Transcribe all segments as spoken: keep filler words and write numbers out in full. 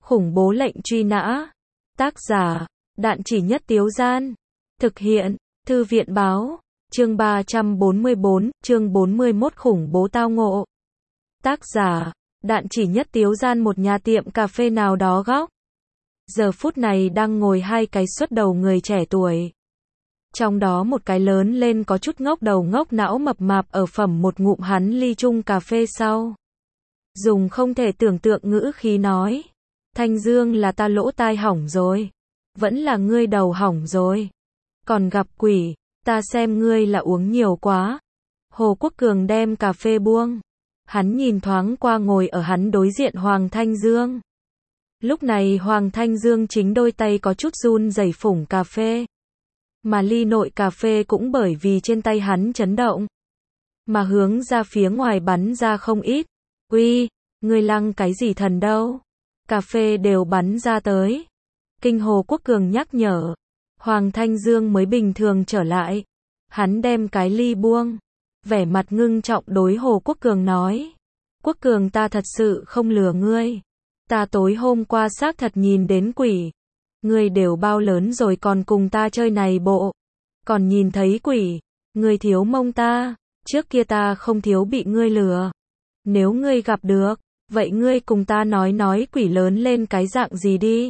Khủng bố lệnh truy nã. Tác giả, Đạn Chỉ Nhất Tiếu Gian. Thực hiện, Thư viện báo. Chương ba trăm bốn mươi bốn, chương bốn mươi mốt khủng bố tao ngộ. Tác giả, Đạn Chỉ Nhất Tiếu Gian. Một nhà tiệm cà phê nào đó góc. Giờ phút này đang ngồi hai cái xuất đầu người trẻ tuổi. Trong đó một cái lớn lên có chút ngốc đầu ngốc não mập mạp ở phẩm một ngụm hắn ly chung cà phê sau. Dùng không thể tưởng tượng ngữ khí nói. Thanh Dương, là ta lỗ tai hỏng rồi. Vẫn là ngươi đầu hỏng rồi. Còn gặp quỷ, ta xem ngươi là uống nhiều quá. Hồ Quốc Cường đem cà phê buông. Hắn nhìn thoáng qua ngồi ở hắn đối diện Hoàng Thanh Dương. Lúc này Hoàng Thanh Dương chính đôi tay có chút run rẩy phủng cà phê. Mà ly nội cà phê cũng bởi vì trên tay hắn chấn động. Mà hướng ra phía ngoài bắn ra không ít. Uy, ngươi lăng cái gì thần đâu. Cà phê đều bắn ra tới. Kinh Hồ Quốc Cường nhắc nhở. Hoàng Thanh Dương mới bình thường trở lại. Hắn đem cái ly buông. Vẻ mặt ngưng trọng đối Hồ Quốc Cường nói. Quốc Cường, ta thật sự không lừa ngươi. Ta tối hôm qua xác thật nhìn đến quỷ. Ngươi đều bao lớn rồi còn cùng ta chơi này bộ. Còn nhìn thấy quỷ. Ngươi thiếu mông ta. Trước kia ta không thiếu bị ngươi lừa. Nếu ngươi gặp được, vậy ngươi cùng ta nói nói quỷ lớn lên cái dạng gì đi.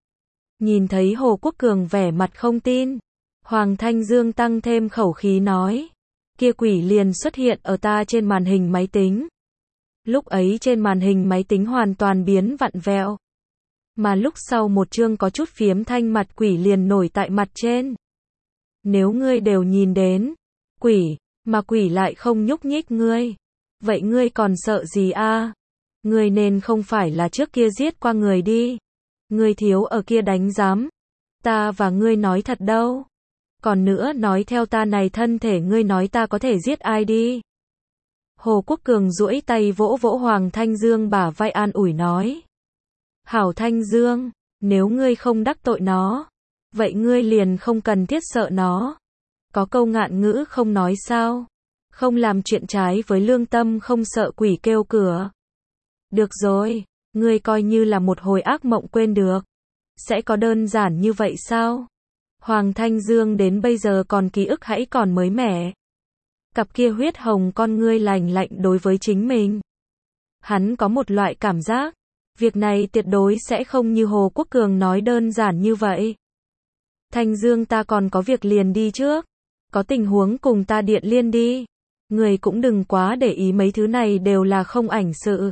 Nhìn thấy Hồ Quốc Cường vẻ mặt không tin. Hoàng Thanh Dương tăng thêm khẩu khí nói. Kia quỷ liền xuất hiện ở ta trên màn hình máy tính. Lúc ấy trên màn hình máy tính hoàn toàn biến vặn vẹo. Mà lúc sau một chương có chút phiếm thanh mặt quỷ liền nổi tại mặt trên. Nếu ngươi đều nhìn đến quỷ, mà quỷ lại không nhúc nhích ngươi, vậy ngươi còn sợ gì a? Ngươi nên không phải là trước kia giết qua người đi. Ngươi thiếu ở kia đánh giám. Ta và ngươi nói thật đâu. Còn nữa nói theo ta này thân thể ngươi nói ta có thể giết ai đi. Hồ Quốc Cường duỗi tay vỗ vỗ Hoàng Thanh Dương bả vai an ủi nói. Hảo Thanh Dương, nếu ngươi không đắc tội nó, vậy ngươi liền không cần thiết sợ nó. Có câu ngạn ngữ không nói sao. Không làm chuyện trái với lương tâm không sợ quỷ kêu cửa. Được rồi, ngươi coi như là một hồi ác mộng quên được. Sẽ có đơn giản như vậy sao? Hoàng Thanh Dương đến bây giờ còn ký ức hãy còn mới mẻ. Cặp kia huyết hồng con ngươi lành lạnh đối với chính mình. Hắn có một loại cảm giác. Việc này tuyệt đối sẽ không như Hồ Quốc Cường nói đơn giản như vậy. Thanh Dương, ta còn có việc liền đi trước. Có tình huống cùng ta điện liên đi. Người cũng đừng quá để ý mấy thứ này đều là không ảnh sự.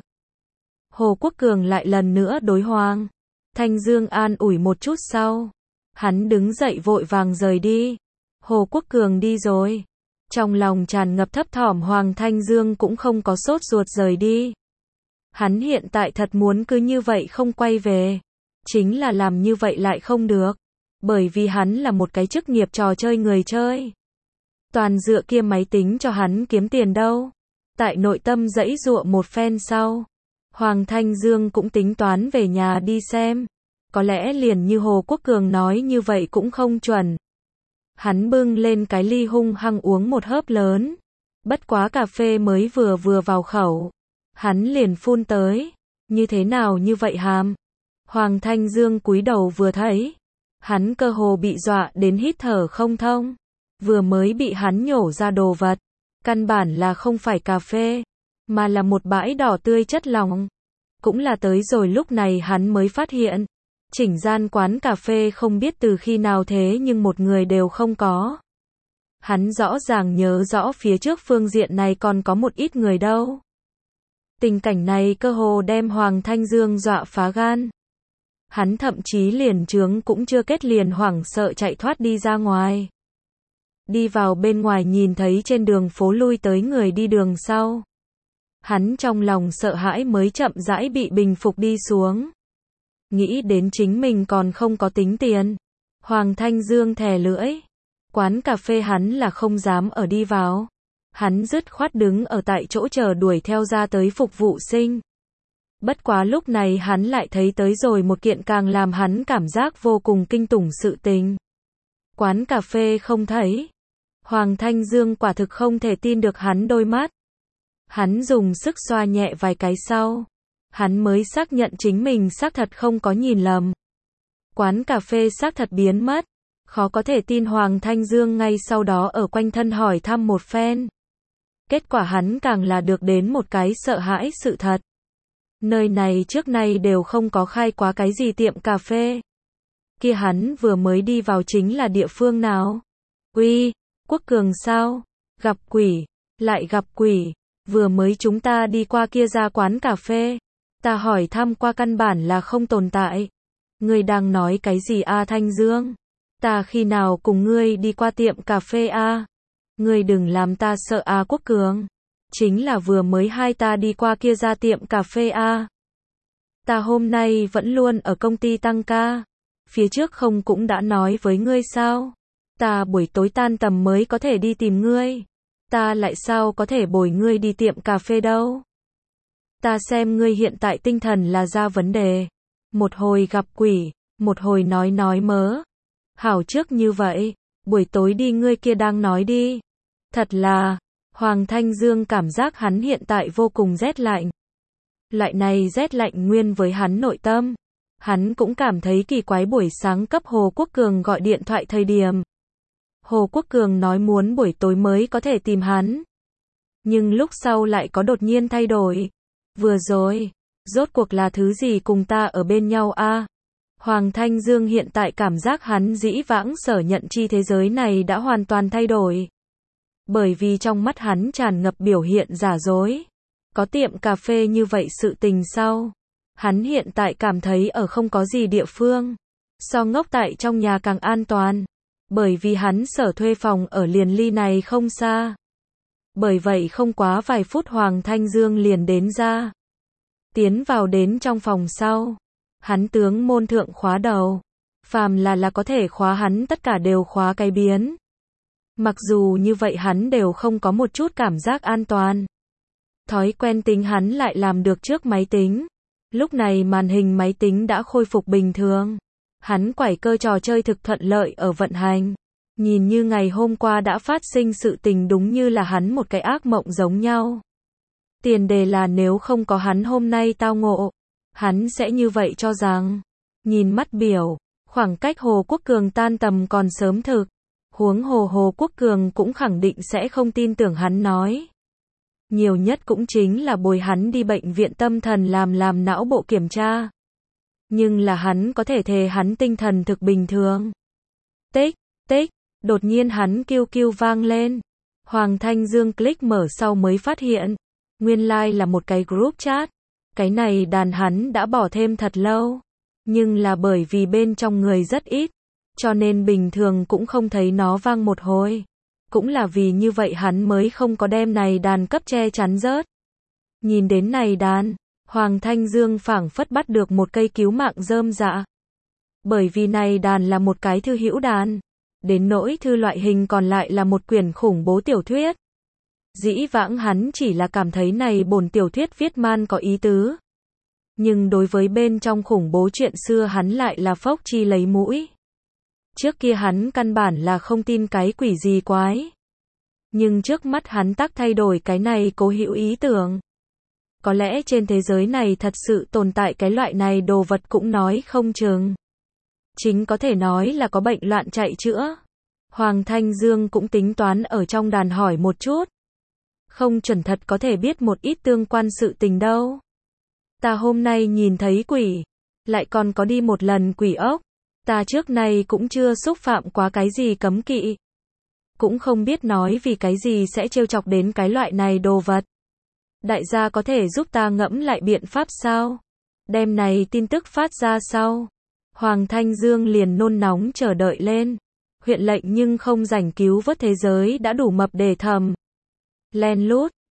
Hồ Quốc Cường lại lần nữa đối Hoàng Thanh Dương an ủi một chút sau. Hắn đứng dậy vội vàng rời đi. Hồ Quốc Cường đi rồi. Trong lòng tràn ngập thấp thỏm Hoàng Thanh Dương cũng không có sốt ruột rời đi. Hắn hiện tại thật muốn cứ như vậy không quay về. Chính là làm như vậy lại không được. Bởi vì hắn là một cái chức nghiệp trò chơi người chơi. Toàn dựa kia máy tính cho hắn kiếm tiền đâu. Tại nội tâm dãy dụa một phen sau. Hoàng Thanh Dương cũng tính toán về nhà đi xem. Có lẽ liền như Hồ Quốc Cường nói như vậy cũng không chuẩn. Hắn bưng lên cái ly hung hăng uống một hớp lớn. Bất quá cà phê mới vừa vừa vào khẩu. Hắn liền phun tới. Như thế nào như vậy hàm? Hoàng Thanh Dương cúi đầu vừa thấy. Hắn cơ hồ bị dọa đến hít thở không thông. Vừa mới bị hắn nhổ ra đồ vật. Căn bản là không phải cà phê. Mà là một bãi đỏ tươi chất lỏng. Cũng là tới rồi lúc này hắn mới phát hiện. Chỉnh gian quán cà phê không biết từ khi nào thế nhưng một người đều không có. Hắn rõ ràng nhớ rõ phía trước phương diện này còn có một ít người đâu. Tình cảnh này cơ hồ đem Hoàng Thanh Dương dọa phá gan. Hắn thậm chí liền trướng cũng chưa kết liền hoảng sợ chạy thoát đi ra ngoài. Đi vào bên ngoài nhìn thấy trên đường phố lui tới người đi đường sau. Hắn trong lòng sợ hãi mới chậm rãi bị bình phục đi xuống. Nghĩ đến chính mình còn không có tính tiền. Hoàng Thanh Dương thè lưỡi. Quán cà phê hắn là không dám ở đi vào. Hắn dứt khoát đứng ở tại chỗ chờ đuổi theo ra tới phục vụ sinh. Bất quá lúc này hắn lại thấy tới rồi một kiện càng làm hắn cảm giác vô cùng kinh tủng sự tình. Quán cà phê không thấy. Hoàng Thanh Dương quả thực không thể tin được hắn đôi mắt. Hắn dùng sức xoa nhẹ vài cái sau. hắn mới xác nhận chính mình xác thật không có nhìn lầm. Quán cà phê xác thật biến mất. Khó có thể tin Hoàng Thanh Dương ngay sau đó ở quanh thân hỏi thăm một phen. Kết quả hắn càng là được đến một cái sợ hãi sự thật. Nơi này trước nay đều không có khai quá cái gì tiệm cà phê. Kia hắn vừa mới đi vào chính là địa phương nào? Uy, Quốc Cường sao? Gặp quỷ, lại gặp quỷ. Vừa mới chúng ta đi qua kia ra quán cà phê. Ta hỏi thăm qua căn bản là không tồn tại. Ngươi đang nói cái gì a Thanh Dương? Ta khi nào cùng ngươi đi qua tiệm cà phê a? Ngươi đừng làm ta sợ a Quốc Cường. Chính là vừa mới hai ta đi qua kia ra tiệm cà phê a. Ta hôm nay vẫn luôn ở công ty tăng ca. Phía trước không cũng đã nói với ngươi sao? Ta buổi tối tan tầm mới có thể đi tìm ngươi. Ta lại sao có thể bồi ngươi đi tiệm cà phê đâu? Ta xem ngươi hiện tại tinh thần là ra vấn đề. Một hồi gặp quỷ, một hồi nói nói mớ. Hảo trước như vậy, buổi tối đi ngươi kia đang nói đi. Thật là, Hoàng Thanh Dương cảm giác hắn hiện tại vô cùng rét lạnh. Loại này rét lạnh nguyên với hắn nội tâm. Hắn cũng cảm thấy kỳ quái buổi sáng cấp Hồ Quốc Cường gọi điện thoại thời điểm. Hồ Quốc Cường nói muốn buổi tối mới có thể tìm hắn. Nhưng lúc sau lại có đột nhiên thay đổi. Vừa rồi, rốt cuộc là thứ gì cùng ta ở bên nhau a? Hoàng Thanh Dương hiện tại cảm giác hắn dĩ vãng sở nhận chi thế giới này đã hoàn toàn thay đổi. Bởi vì trong mắt hắn tràn ngập biểu hiện giả dối. Có tiệm cà phê như vậy sự tình sau. Hắn hiện tại cảm thấy ở không có gì địa phương. So ngốc tại trong nhà càng an toàn. Bởi vì hắn sở thuê phòng ở liền ly này không xa. Bởi vậy không quá vài phút Hoàng Thanh Dương liền đến ra. Tiến vào đến trong phòng sau. Hắn tướng môn thượng khóa đầu. Phàm là là có thể khóa hắn tất cả đều khóa cái biến. Mặc dù như vậy hắn đều không có một chút cảm giác an toàn. Thói quen tính hắn lại làm được trước máy tính. Lúc này màn hình máy tính đã khôi phục bình thường. Hắn quải cơ trò chơi thực thuận lợi ở vận hành. Nhìn như ngày hôm qua đã phát sinh sự tình đúng như là hắn một cái ác mộng giống nhau. Tiền đề là nếu không có hắn hôm nay tao ngộ, hắn sẽ như vậy cho rằng. Nhìn mắt biểu, khoảng cách Hồ Quốc Cường tan tầm còn sớm thực. Huống hồ Hồ Quốc Cường cũng khẳng định sẽ không tin tưởng hắn nói. Nhiều nhất cũng chính là bồi hắn đi bệnh viện tâm thần làm làm não bộ kiểm tra. Nhưng là hắn có thể thề hắn tinh thần thực bình thường. Tích, tích, đột nhiên hắn kêu kêu vang lên. Hoàng Thanh Dương click mở sau mới phát hiện. Nguyên lai like là một cái group chat. Cái này đàn hắn đã bỏ thêm thật lâu. Nhưng là bởi vì bên trong người rất ít. Cho nên bình thường cũng không thấy nó vang một hồi. Cũng là vì như vậy hắn mới không có đem này đàn cấp che chắn rớt. Nhìn đến này đàn, Hoàng Thanh Dương phảng phất bắt được một cây cứu mạng rơm dạ. Bởi vì này đàn là một cái thư hữu đàn. Đến nỗi thư loại hình còn lại là một quyển khủng bố tiểu thuyết. Dĩ vãng hắn chỉ là cảm thấy này bổn tiểu thuyết viết man có ý tứ. Nhưng đối với bên trong khủng bố chuyện xưa hắn lại là phốc chi lấy mũi. Trước kia hắn căn bản là không tin cái quỷ gì quái. Nhưng trước mắt hắn tác thay đổi cái này cố hữu ý tưởng. Có lẽ trên thế giới này thật sự tồn tại cái loại này đồ vật cũng nói không chừng. Chính có thể nói là có bệnh loạn chạy chữa. Hoàng Thanh Dương cũng tính toán ở trong đàn hỏi một chút. Không chuẩn thật có thể biết một ít tương quan sự tình đâu. Ta hôm nay nhìn thấy quỷ. Lại còn có đi một lần quỷ ốc. Ta trước nay cũng chưa xúc phạm quá cái gì cấm kỵ. Cũng không biết nói vì cái gì sẽ trêu chọc đến cái loại này đồ vật. Đại gia có thể giúp ta ngẫm lại biện pháp sao? Đem này tin tức phát ra sau. Hoàng Thanh Dương liền nôn nóng chờ đợi lên. Huyện lệnh nhưng không rảnh cứu vớt thế giới đã đủ mập để thầm. Len lút,